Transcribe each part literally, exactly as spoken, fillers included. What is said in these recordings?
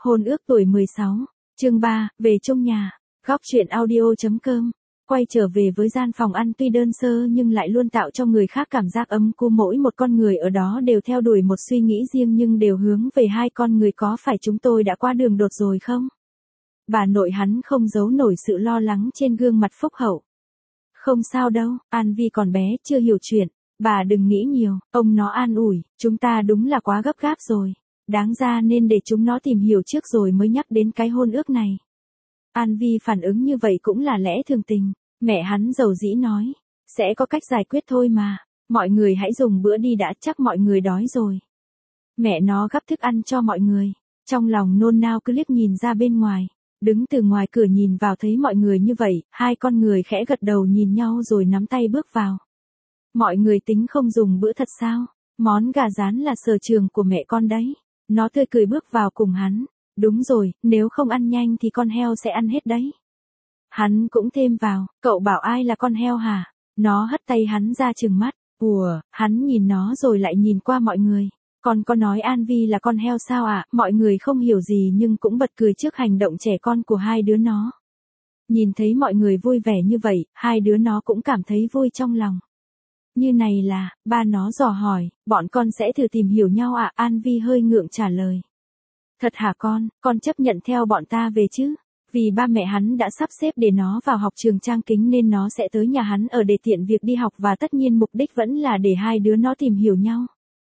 Hôn ước tuổi mười sáu, chương ba, về chung nhà. Góc truyện audio.com. Quay trở về với gian phòng ăn tuy đơn sơ nhưng lại luôn tạo cho người khác cảm giác ấm cúng, mỗi một con người ở đó đều theo đuổi một suy nghĩ riêng nhưng đều hướng về hai con người, có phải chúng tôi đã qua đường đột rồi không? Bà nội hắn không giấu nổi sự lo lắng trên gương mặt phúc hậu. Không sao đâu, An Vi còn bé chưa hiểu chuyện, bà đừng nghĩ nhiều, ông nó an ủi, chúng ta đúng là quá gấp gáp rồi. Đáng ra nên để chúng nó tìm hiểu trước rồi mới nhắc đến cái hôn ước này. An Vi phản ứng như vậy cũng là lẽ thường tình. Mẹ hắn dầu dĩ nói, sẽ có cách giải quyết thôi mà, mọi người hãy dùng bữa đi đã, chắc mọi người đói rồi. Mẹ nó gắp thức ăn cho mọi người, trong lòng nôn nao cứ liếc nhìn ra bên ngoài, đứng từ ngoài cửa nhìn vào thấy mọi người như vậy, hai con người khẽ gật đầu nhìn nhau rồi nắm tay bước vào. Mọi người tính không dùng bữa thật sao? Món gà rán là sở trường của mẹ con đấy. Nó tươi cười bước vào cùng hắn. Đúng rồi, nếu không ăn nhanh thì con heo sẽ ăn hết đấy. Hắn cũng thêm vào, cậu bảo ai là con heo hả? Nó hất tay hắn ra trừng mắt. Ủa, hắn nhìn nó rồi lại nhìn qua mọi người. Con có nói An Vi là con heo sao ạ? À? Mọi người không hiểu gì nhưng cũng bật cười trước hành động trẻ con của hai đứa nó. Nhìn thấy mọi người vui vẻ như vậy, hai đứa nó cũng cảm thấy vui trong lòng. Như này là, ba nó dò hỏi, bọn con sẽ thử tìm hiểu nhau ạ? À? An Vi hơi ngượng trả lời. Thật hả con, con chấp nhận theo bọn ta về chứ? Vì ba mẹ hắn đã sắp xếp để nó vào học trường Trang Kính nên nó sẽ tới nhà hắn ở để tiện việc đi học, và tất nhiên mục đích vẫn là để hai đứa nó tìm hiểu nhau.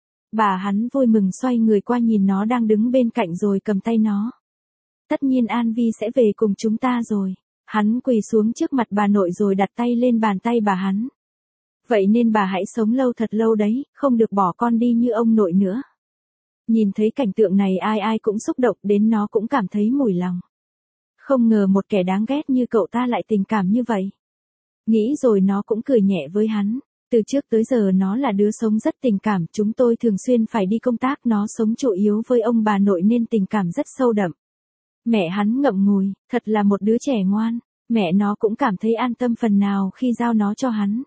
Bà hắn vui mừng xoay người qua nhìn nó đang đứng bên cạnh rồi cầm tay nó. Tất nhiên An Vi sẽ về cùng chúng ta rồi. Hắn quỳ xuống trước mặt bà nội rồi đặt tay lên bàn tay bà hắn. Vậy nên bà hãy sống lâu thật lâu đấy, không được bỏ con đi như ông nội nữa. Nhìn thấy cảnh tượng này ai ai cũng xúc động, đến nó cũng cảm thấy mủi lòng. Không ngờ một kẻ đáng ghét như cậu ta lại tình cảm như vậy. Nghĩ rồi nó cũng cười nhẹ với hắn. Từ trước tới giờ nó là đứa sống rất tình cảm, chúng tôi thường xuyên phải đi công tác, nó sống chủ yếu với ông bà nội nên tình cảm rất sâu đậm. Mẹ hắn ngậm ngùi, thật là một đứa trẻ ngoan, mẹ nó cũng cảm thấy an tâm phần nào khi giao nó cho hắn.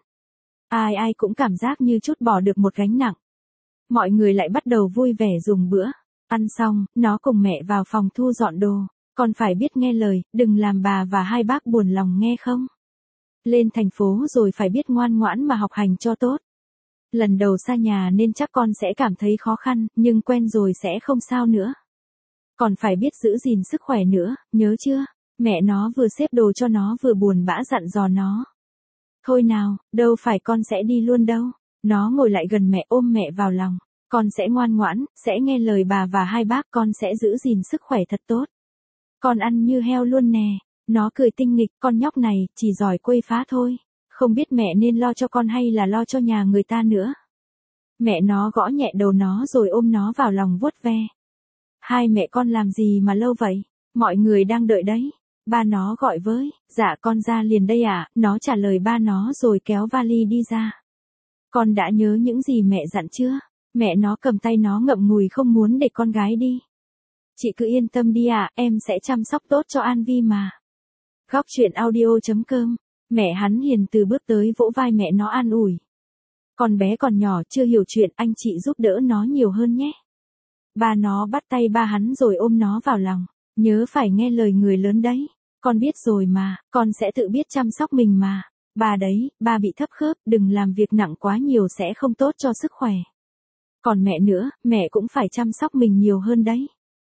Ai ai cũng cảm giác như trút bỏ được một gánh nặng. Mọi người lại bắt đầu vui vẻ dùng bữa. Ăn xong, nó cùng mẹ vào phòng thu dọn đồ. Con phải biết nghe lời, đừng làm bà và hai bác buồn lòng nghe không? Lên thành phố rồi phải biết ngoan ngoãn mà học hành cho tốt. Lần đầu xa nhà nên chắc con sẽ cảm thấy khó khăn, nhưng quen rồi sẽ không sao nữa. Còn phải biết giữ gìn sức khỏe nữa, nhớ chưa? Mẹ nó vừa xếp đồ cho nó vừa buồn bã dặn dò nó. Thôi nào, đâu phải con sẽ đi luôn đâu. Nó ngồi lại gần mẹ ôm mẹ vào lòng. Con sẽ ngoan ngoãn, sẽ nghe lời bà và hai bác, con sẽ giữ gìn sức khỏe thật tốt. Con ăn như heo luôn nè. Nó cười tinh nghịch, con nhóc này, chỉ giỏi quấy phá thôi. Không biết mẹ nên lo cho con hay là lo cho nhà người ta nữa. Mẹ nó gõ nhẹ đầu nó rồi ôm nó vào lòng vuốt ve. Hai mẹ con làm gì mà lâu vậy? Mọi người đang đợi đấy. Ba nó gọi với, dạ con ra liền đây ạ, à? Nó trả lời ba nó rồi kéo vali đi ra. Con đã nhớ những gì mẹ dặn chưa? Mẹ nó cầm tay nó ngậm ngùi không muốn để con gái đi. Chị cứ yên tâm đi ạ, à, em sẽ chăm sóc tốt cho An Vi mà. Góc truyện audio.com. Mẹ hắn hiền từ bước tới vỗ vai mẹ nó an ủi. Con bé còn nhỏ chưa hiểu chuyện, anh chị giúp đỡ nó nhiều hơn nhé. Ba nó bắt tay ba hắn rồi ôm nó vào lòng. Nhớ phải nghe lời người lớn đấy. Con biết rồi mà, con sẽ tự biết chăm sóc mình mà. Ba đấy, ba bị thấp khớp, đừng làm việc nặng quá nhiều sẽ không tốt cho sức khỏe. Còn mẹ nữa, mẹ cũng phải chăm sóc mình nhiều hơn đấy.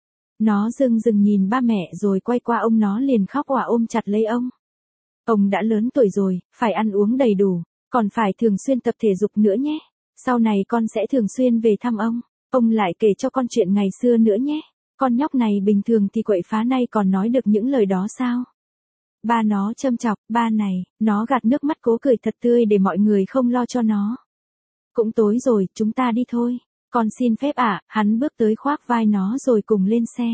Nó dưng dưng nhìn ba mẹ rồi quay qua ông nó liền khóc òa ôm chặt lấy ông. Ông đã lớn tuổi rồi, phải ăn uống đầy đủ, còn phải thường xuyên tập thể dục nữa nhé. Sau này con sẽ thường xuyên về thăm ông. Ông lại kể cho con chuyện ngày xưa nữa nhé. Con nhóc này bình thường thì quậy phá, nay còn nói được những lời đó sao? Ba nó châm chọc, ba này, nó gạt nước mắt cố cười thật tươi để mọi người không lo cho nó. Cũng tối rồi, chúng ta đi thôi. Con xin phép ạ, à, hắn bước tới khoác vai nó rồi cùng lên xe.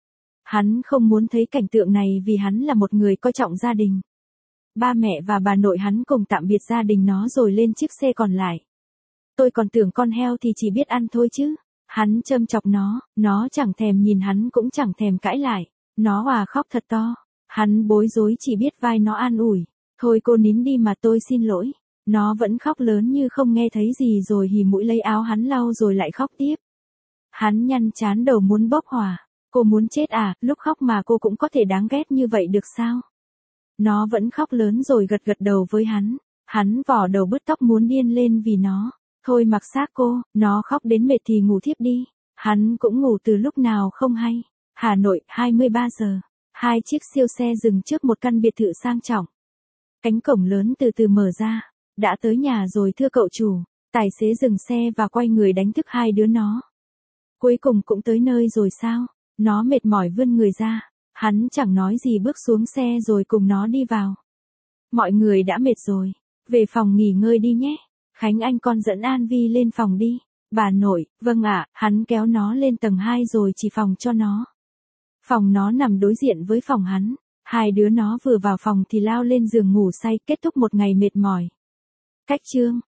Hắn không muốn thấy cảnh tượng này vì hắn là một người coi trọng gia đình. Ba mẹ và bà nội hắn cùng tạm biệt gia đình nó rồi lên chiếc xe còn lại. Tôi còn tưởng con heo thì chỉ biết ăn thôi chứ. Hắn châm chọc nó, nó chẳng thèm nhìn hắn cũng chẳng thèm cãi lại. Nó òa khóc thật to. Hắn bối rối chỉ biết vai nó an ủi. Thôi cô nín đi mà, tôi xin lỗi. Nó vẫn khóc lớn như không nghe thấy gì rồi hì mũi lấy áo hắn lau rồi lại khóc tiếp. Hắn nhăn chán đầu muốn bốc hỏa. Cô muốn chết à, lúc khóc mà cô cũng có thể đáng ghét như vậy được sao? Nó vẫn khóc lớn rồi gật gật đầu với hắn. Hắn vò đầu bứt tóc muốn điên lên vì nó. Thôi mặc xác cô, nó khóc đến mệt thì ngủ thiếp đi. Hắn cũng ngủ từ lúc nào không hay. Hà Nội, hai mươi ba giờ. Hai chiếc siêu xe dừng trước một căn biệt thự sang trọng. Cánh cổng lớn từ từ mở ra. Đã tới nhà rồi thưa cậu chủ. Tài xế dừng xe và quay người đánh thức hai đứa nó. Cuối cùng cũng tới nơi rồi sao? Nó mệt mỏi vươn người ra. Hắn chẳng nói gì bước xuống xe rồi cùng nó đi vào. Mọi người đã mệt rồi. Về phòng nghỉ ngơi đi nhé. Khánh Anh con dẫn An Vi lên phòng đi. Bà nội, vâng ạ, hắn kéo nó lên tầng hai rồi chỉ phòng cho nó. Phòng nó nằm đối diện với phòng hắn. Hai đứa nó vừa vào phòng thì lao lên giường ngủ say, kết thúc một ngày mệt mỏi. Cách chương